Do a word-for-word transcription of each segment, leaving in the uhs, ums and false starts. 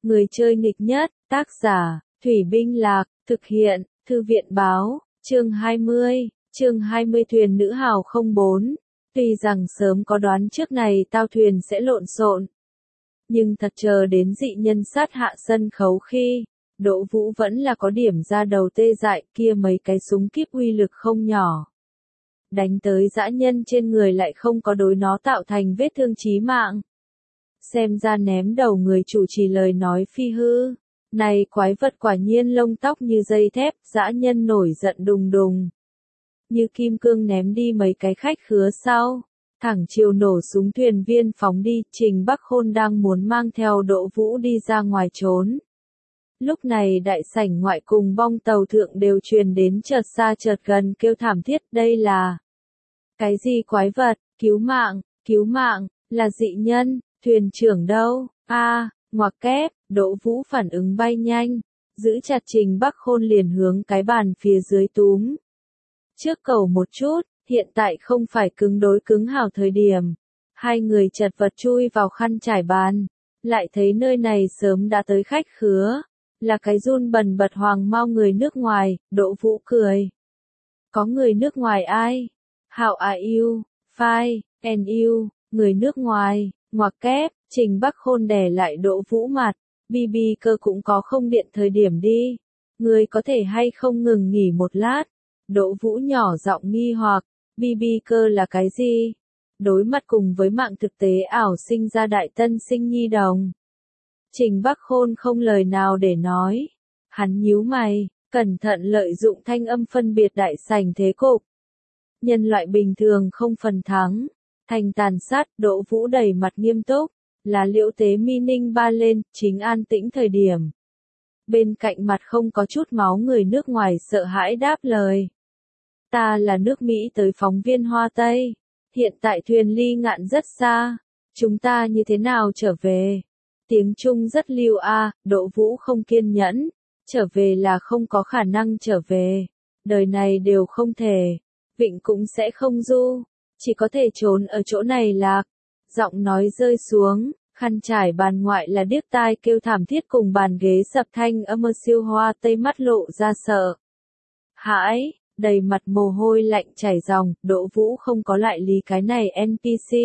Người chơi nghịch nhất, tác giả, Thủy Binh Lạc, thực hiện, Thư viện Báo, chương hai mươi, chương hai mươi thuyền nữ hào không bốn. Tuy rằng sớm có đoán trước này tao thuyền sẽ lộn xộn, nhưng thật chờ đến dị nhân sát hạ sân khấu khi, Đỗ Vũ vẫn là có điểm ra đầu tê dại, kia mấy cái súng kíp uy lực không nhỏ. Đánh tới dã nhân trên người lại không có đối nó tạo thành vết thương chí mạng. Xem ra ném đầu người chủ trì lời nói phi hư. Này quái vật quả nhiên lông tóc như dây thép, dã nhân nổi giận đùng đùng. Như kim cương ném đi mấy cái khách khứa sau. Thẳng chiều nổ súng thuyền viên phóng đi, Trình Bắc Khôn đang muốn mang theo Đỗ Vũ đi ra ngoài trốn. Lúc này đại sảnh ngoại cùng bong tàu thượng đều truyền đến chợt xa chợt gần kêu thảm thiết, đây là cái gì quái vật, cứu mạng, cứu mạng, là dị nhân, thuyền trưởng đâu, a à, ngoặc kép, Đỗ Vũ phản ứng bay nhanh, giữ chặt Trình Bắc Khôn liền hướng cái bàn phía dưới túm. Trước cầu một chút, hiện tại không phải cứng đối cứng hào thời điểm. Hai người chật vật chui vào khăn trải bàn, lại thấy nơi này sớm đã tới khách khứa, là cái run bần bật hoàng mau người nước ngoài. Đỗ Vũ cười. Có người nước ngoài ai? How are you? Fine, and you? Người nước ngoài, ngoặc kép, Trình Bắc Khôn đè lại Đỗ Vũ mặt, bi bi cơ cũng có không điện thời điểm đi. Người có thể hay không ngừng nghỉ một lát? Đỗ Vũ nhỏ giọng nghi hoặc, bi bi cơ là cái gì? Đối mặt cùng với mạng thực tế ảo sinh ra đại tân sinh nhi đồng. Trình Bắc Khôn không lời nào để nói. Hắn nhíu mày, cẩn thận lợi dụng thanh âm phân biệt đại sảnh thế cục. Nhân loại bình thường không phần thắng. Thành tàn sát, Đỗ Vũ đầy mặt nghiêm túc. Là Liễu Tế Mi ninh ba lên, chính an tĩnh thời điểm. Bên cạnh mặt không có chút máu người nước ngoài sợ hãi đáp lời. Ta là nước Mỹ tới phóng viên Hoa Tây. Hiện tại thuyền ly ngạn rất xa. Chúng ta như thế nào trở về? Tiếng Trung rất lưu a, Đỗ Vũ không kiên nhẫn. Trở về là không có khả năng trở về. Đời này đều không thể. Vịnh cũng sẽ không du. Chỉ có thể trốn ở chỗ này lạc. Giọng nói rơi xuống, khăn trải bàn ngoại là điếc tai kêu thảm thiết cùng bàn ghế sập thanh âm siêu Hoa Tây mắt lộ ra sợ. Hãi, đầy mặt mồ hôi lạnh chảy ròng, Đỗ Vũ không có lại lý cái này en pê xê.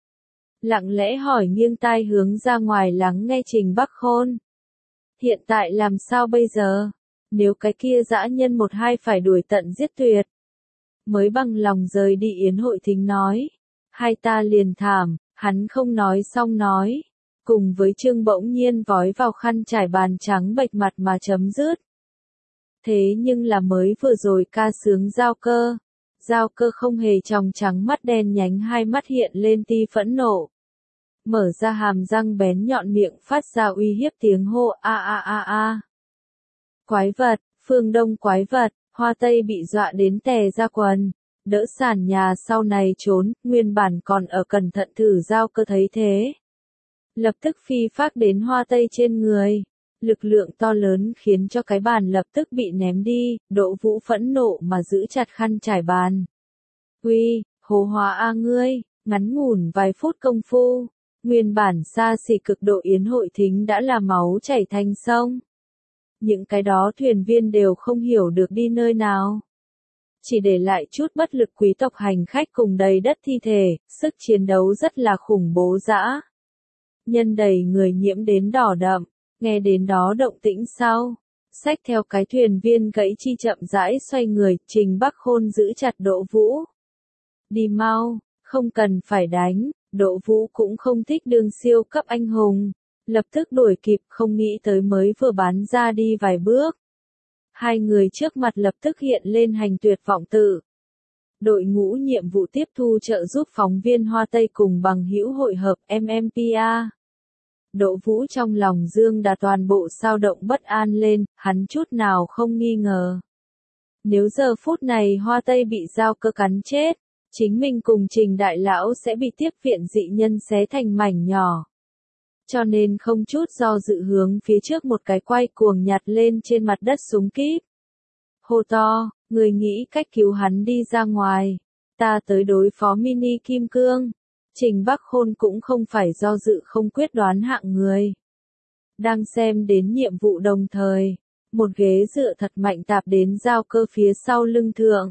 Lặng lẽ hỏi nghiêng tai hướng ra ngoài lắng nghe Trình Bắc Khôn. Hiện tại làm sao bây giờ? Nếu cái kia dã nhân một hai phải đuổi tận giết tuyệt. Mới bằng lòng rời đi yến hội thính nói. Hai ta liền thảm, hắn không nói xong nói. Cùng với Trương bỗng nhiên vói vào khăn trải bàn trắng bệch mặt mà chấm dứt. Thế nhưng là mới vừa rồi ca sướng Giao Cơ. Giao Cơ không hề tròng trắng mắt đen nhánh hai mắt hiện lên ti phẫn nộ. Mở ra hàm răng bén nhọn miệng phát ra uy hiếp tiếng hô a a a a. Quái vật, phương Đông quái vật, Hoa Tây bị dọa đến tè ra quần. Đỡ sàn nhà sau này trốn, nguyên bản còn ở cẩn thận thử Giao Cơ thấy thế. Lập tức phi phác đến Hoa Tây trên người. Lực lượng to lớn khiến cho cái bàn lập tức bị ném đi, Đỗ Vũ phẫn nộ mà giữ chặt khăn trải bàn. Uy, hồ hóa a ngươi, ngắn ngủn vài phút công phu, nguyên bản xa xỉ cực độ yến hội thính đã là máu chảy thành sông. Những cái đó thuyền viên đều không hiểu được đi nơi nào. Chỉ để lại chút bất lực quý tộc hành khách cùng đầy đất thi thể, sức chiến đấu rất là khủng bố dã. Nhân đầy người nhiễm đến đỏ đậm. Nghe đến đó động tĩnh sau, xách theo cái thuyền viên gãy chi chậm rãi xoay người, Trình Bắc Khôn giữ chặt Đỗ Vũ. Đi mau, không cần phải đánh, Đỗ Vũ cũng không thích đương siêu cấp anh hùng, lập tức đuổi kịp không nghĩ tới mới vừa bán ra đi vài bước. Hai người trước mặt lập tức hiện lên hành tuyệt vọng tự. Đội ngũ nhiệm vụ tiếp thu trợ giúp phóng viên Hoa Tây cùng bằng hữu hội hợp em em pê a. Đỗ Vũ trong lòng dương đã toàn bộ sao động bất an lên, hắn chút nào không nghi ngờ. Nếu giờ phút này Hoa Tây bị Giao Cơ cắn chết, chính mình cùng Trình Đại Lão sẽ bị tiếp viện dị nhân xé thành mảnh nhỏ. Cho nên không chút do dự hướng phía trước một cái quay cuồng nhặt lên trên mặt đất súng kíp. Hô to, người nghĩ cách cứu hắn đi ra ngoài. Ta tới đối phó mini kim cương. Trình Bắc Khôn cũng không phải do dự không quyết đoán hạng người. Đang xem đến nhiệm vụ đồng thời, một ghế dựa thật mạnh tạp đến giao cơ phía sau lưng thượng.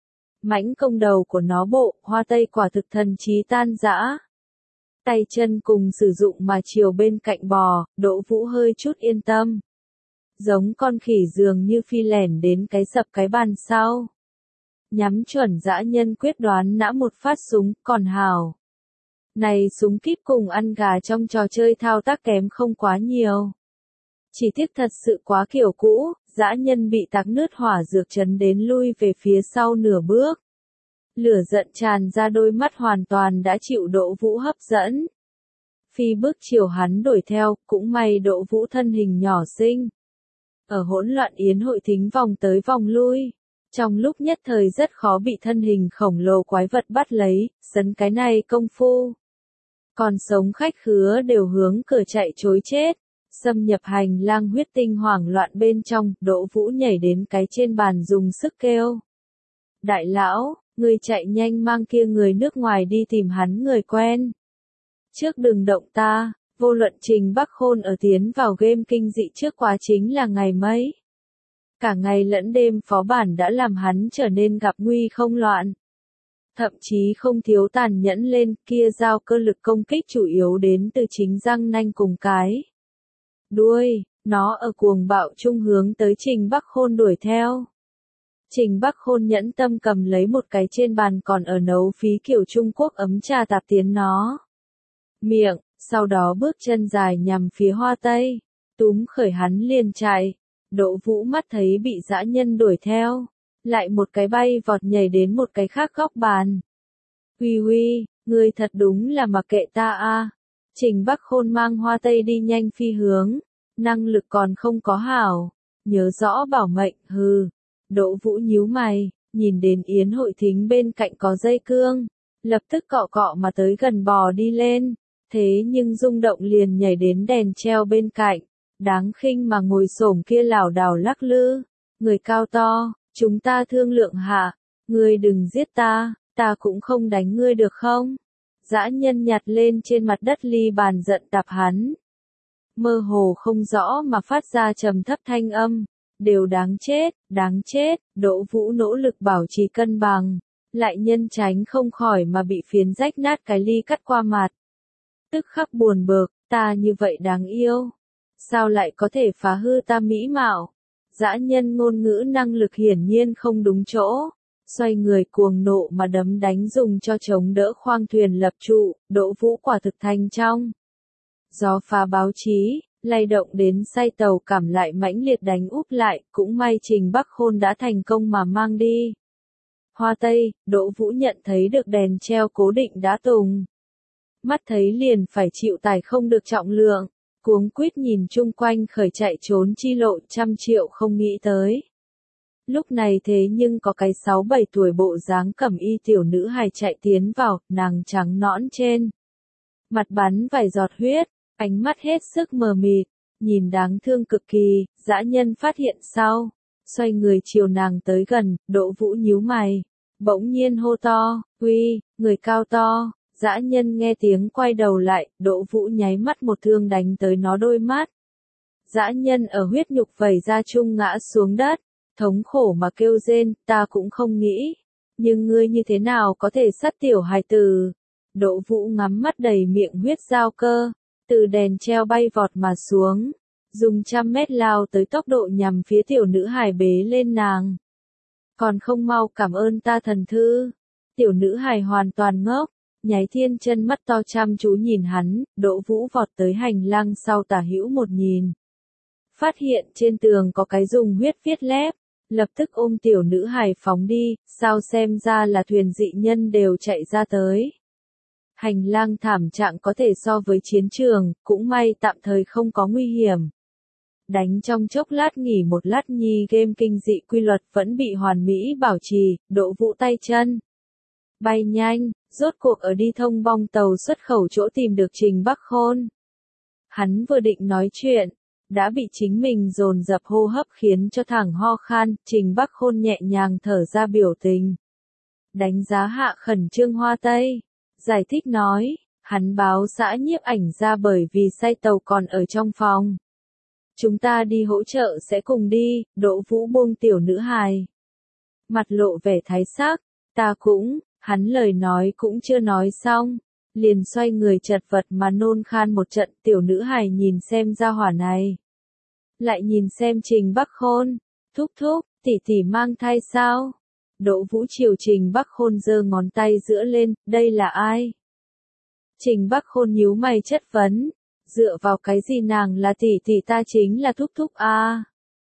Mãnh công đầu của nó bộ, hoa tây quả thực thần trí tan rã. Tay chân cùng sử dụng mà chiều bên cạnh bò, Đỗ Vũ hơi chút yên tâm. Giống con khỉ dường như phi lẻn đến cái sập cái bàn sau. Nhắm chuẩn dã nhân quyết đoán nã một phát súng, còn hào. Này súng kíp cùng ăn gà trong trò chơi thao tác kém không quá nhiều. Chỉ tiếc thật sự quá kiểu cũ, dã nhân bị tạc nứt hỏa dược chấn đến lui về phía sau nửa bước. Lửa giận tràn ra đôi mắt hoàn toàn đã chịu Đỗ Vũ hấp dẫn. Phi bước chiều hắn đuổi theo, cũng may Đỗ Vũ thân hình nhỏ xinh. Ở hỗn loạn yến hội thính vòng tới vòng lui. Trong lúc nhất thời rất khó bị thân hình khổng lồ quái vật bắt lấy, sấn cái này công phu. Còn sống khách khứa đều hướng cửa chạy trối chết. Xâm nhập hành lang huyết tinh hoảng loạn bên trong, Đỗ Vũ nhảy đến cái trên bàn dùng sức kêu. Đại lão, người chạy nhanh mang kia người nước ngoài đi tìm hắn người quen. Trước đừng động ta, vô luận Trình Bắc Khôn ở tiến vào game kinh dị trước quá chính là ngày mấy. Cả ngày lẫn đêm phó bản đã làm hắn trở nên gặp nguy không loạn. Thậm chí không thiếu tàn nhẫn lên, kia giao cơ lực công kích chủ yếu đến từ chính răng nanh cùng cái đuôi, nó ở cuồng bạo trung hướng tới Trình Bắc Khôn đuổi theo. Trình Bắc Khôn nhẫn tâm cầm lấy một cái trên bàn còn ở nấu phí kiểu Trung Quốc ấm trà tạp tiến nó miệng, sau đó bước chân dài nhằm phía hoa tây, túm khởi hắn liền chạy. Đỗ Vũ mắt thấy bị dã nhân đuổi theo, lại một cái bay vọt nhảy đến một cái khác góc bàn. Huy huy, ngươi thật đúng là mặc kệ ta a. Trình Bắc Khôn mang hoa tây đi nhanh phi hướng, năng lực còn không có hảo, nhớ rõ bảo mệnh, hừ. Đỗ Vũ nhíu mày, nhìn đến yến hội thính bên cạnh có dây cương, lập tức cọ cọ mà tới gần bò đi lên, thế nhưng rung động liền nhảy đến đèn treo bên cạnh, đáng khinh mà ngồi xổm kia lảo đảo lắc lư, người cao to, chúng ta thương lượng hạ, ngươi đừng giết ta, ta cũng không đánh ngươi được không? Dã nhân nhặt lên trên mặt đất ly bàn giận tạp hắn. Mơ hồ không rõ mà phát ra trầm thấp thanh âm, đều đáng chết, đáng chết, Đỗ Vũ nỗ lực bảo trì cân bằng, lại nhân tránh không khỏi mà bị phiến rách nát cái ly cắt qua mặt. Tức khắc buồn bực, ta như vậy đáng yêu, sao lại có thể phá hư ta mỹ mạo? Dã nhân ngôn ngữ năng lực hiển nhiên không đúng chỗ. Xoay người cuồng nộ mà đấm đánh dùng cho chống đỡ khoang thuyền lập trụ, Đỗ Vũ quả thực thành trong. Gió phá báo chí, lay động đến say tàu cảm lại mãnh liệt đánh úp lại, cũng may Trình Bắc Khôn đã thành công mà mang đi. Hoa tây, Đỗ Vũ nhận thấy được đèn treo cố định đã tùng. Mắt thấy liền phải chịu tải không được trọng lượng, cuống quýt nhìn chung quanh khởi chạy trốn chi lộ trăm triệu không nghĩ tới. Lúc này thế nhưng có cái sáu bảy tuổi bộ dáng cẩm y tiểu nữ hài chạy tiến vào, nàng trắng nõn trên. Mặt bắn vài giọt huyết, ánh mắt hết sức mờ mịt, nhìn đáng thương cực kỳ, dã nhân phát hiện sau. Xoay người chiều nàng tới gần, Đỗ Vũ nhíu mày. Bỗng nhiên hô to, uy, người cao to, dã nhân nghe tiếng quay đầu lại, Đỗ Vũ nháy mắt một thương đánh tới nó đôi mắt. Dã nhân ở huyết nhục vẩy ra chung ngã xuống đất. Thống khổ mà kêu rên, ta cũng không nghĩ. Nhưng ngươi như thế nào có thể sát tiểu hài tử? Đỗ Vũ ngắm mắt đầy miệng huyết giao cơ, từ đèn treo bay vọt mà xuống, dùng trăm mét lao tới tốc độ nhằm phía tiểu nữ hài bế lên nàng. Còn không mau cảm ơn ta thần thư. Tiểu nữ hài hoàn toàn ngốc, nháy thiên chân mắt to chăm chú nhìn hắn, Đỗ Vũ vọt tới hành lang sau tả hữu một nhìn. Phát hiện trên tường có cái dùng huyết viết lép. Lập tức ôm tiểu nữ hài phóng đi, sao xem ra là thuyền dị nhân đều chạy ra tới. Hành lang thảm trạng có thể so với chiến trường, cũng may tạm thời không có nguy hiểm. Đánh trong chốc lát nghỉ một lát nhi game kinh dị quy luật vẫn bị hoàn mỹ bảo trì, Đỗ Vũ tay chân. Bay nhanh, rốt cuộc ở đi thông bong tàu xuất khẩu chỗ tìm được Trình Bắc Khôn. Hắn vừa định nói chuyện. Đã bị chính mình dồn dập hô hấp khiến cho thẳng ho khan, Trình Bắc Khôn nhẹ nhàng thở ra biểu tình. Đánh giá hạ khẩn trương hoa tây. Giải thích nói, hắn báo xã nhiếp ảnh ra bởi vì say tàu còn ở trong phòng. Chúng ta đi hỗ trợ sẽ cùng đi, Đỗ Vũ buông tiểu nữ hài. Mặt lộ vẻ thái sắc, ta cũng, hắn lời nói cũng chưa nói xong, liền xoay người chật vật mà nôn khan một trận. Tiểu nữ hài nhìn xem gia hỏa này, lại nhìn xem Trình Bắc Khôn, thúc thúc, tỷ tỷ mang thai sao? Đỗ Vũ chiều Trình Bắc Khôn giơ ngón tay giữa lên, đây là ai? Trình Bắc Khôn nhíu mày chất vấn, dựa vào cái gì nàng là tỷ tỷ, ta chính là thúc thúc a. À?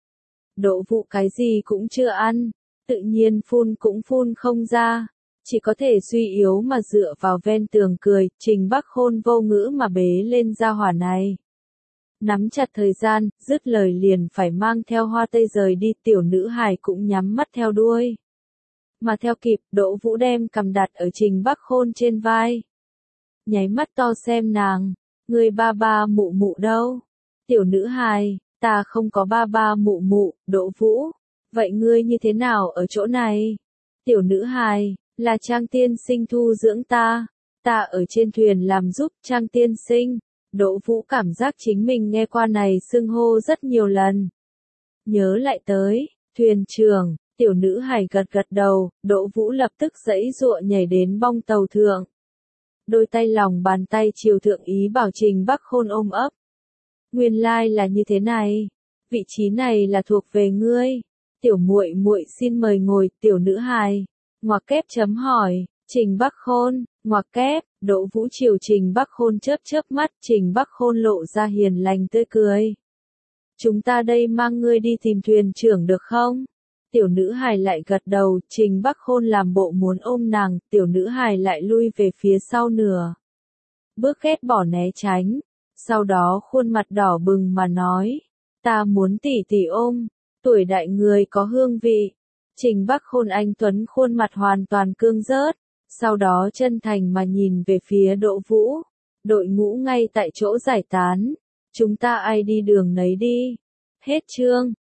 Đỗ Vũ cái gì cũng chưa ăn, tự nhiên phun cũng phun không ra, chỉ có thể suy yếu mà dựa vào ven tường cười. Trình Bắc Khôn vô ngữ mà bế lên gia hỏa này, nắm chặt thời gian, dứt lời liền phải mang theo Hoa Tây rời đi. Tiểu nữ hài cũng nhắm mắt theo đuôi, mà theo kịp. Đỗ Vũ đem cầm đặt ở Trình Bắc Khôn trên vai, nháy mắt to xem nàng, người ba ba mụ mụ đâu? Tiểu nữ hài, ta không có ba ba mụ mụ. Đỗ Vũ, vậy ngươi như thế nào ở chỗ này? Tiểu nữ hài, là Trang tiên sinh thu dưỡng ta, ta ở trên thuyền làm giúp Trang tiên sinh. Đỗ Vũ cảm giác chính mình nghe qua này xưng hô rất nhiều lần. Nhớ lại tới, thuyền trưởng, tiểu nữ hài gật gật đầu. Đỗ Vũ lập tức giãy giụa nhảy đến bong tàu thượng, đôi tay lòng bàn tay chiều thượng ý bảo Trình Bắc Khôn ôm ấp. Nguyên lai là như thế này, vị trí này là thuộc về ngươi. Tiểu muội muội xin mời ngồi. Tiểu nữ hài, ngoặc kép chấm hỏi, Trình Bắc Khôn, ngoặc kép. Đỗ Vũ chiều Trình Bắc Khôn chớp chớp mắt. Trình Bắc Khôn lộ ra hiền lành tươi cười. Chúng ta đây mang ngươi đi tìm thuyền trưởng được không? Tiểu nữ hài lại gật đầu. Trình Bắc Khôn làm bộ muốn ôm nàng, tiểu nữ hài lại lui về phía sau nửa bước, ghét bỏ né tránh, sau đó khuôn mặt đỏ bừng mà nói, ta muốn tỷ tỷ ôm, tuổi đại người có hương vị. Trình Bắc Khôn anh tuấn khuôn mặt hoàn toàn cương rớt, sau đó chân thành mà nhìn về phía Đỗ Vũ. Đội ngũ ngay tại chỗ giải tán, chúng ta ai đi đường nấy đi. Hết chương.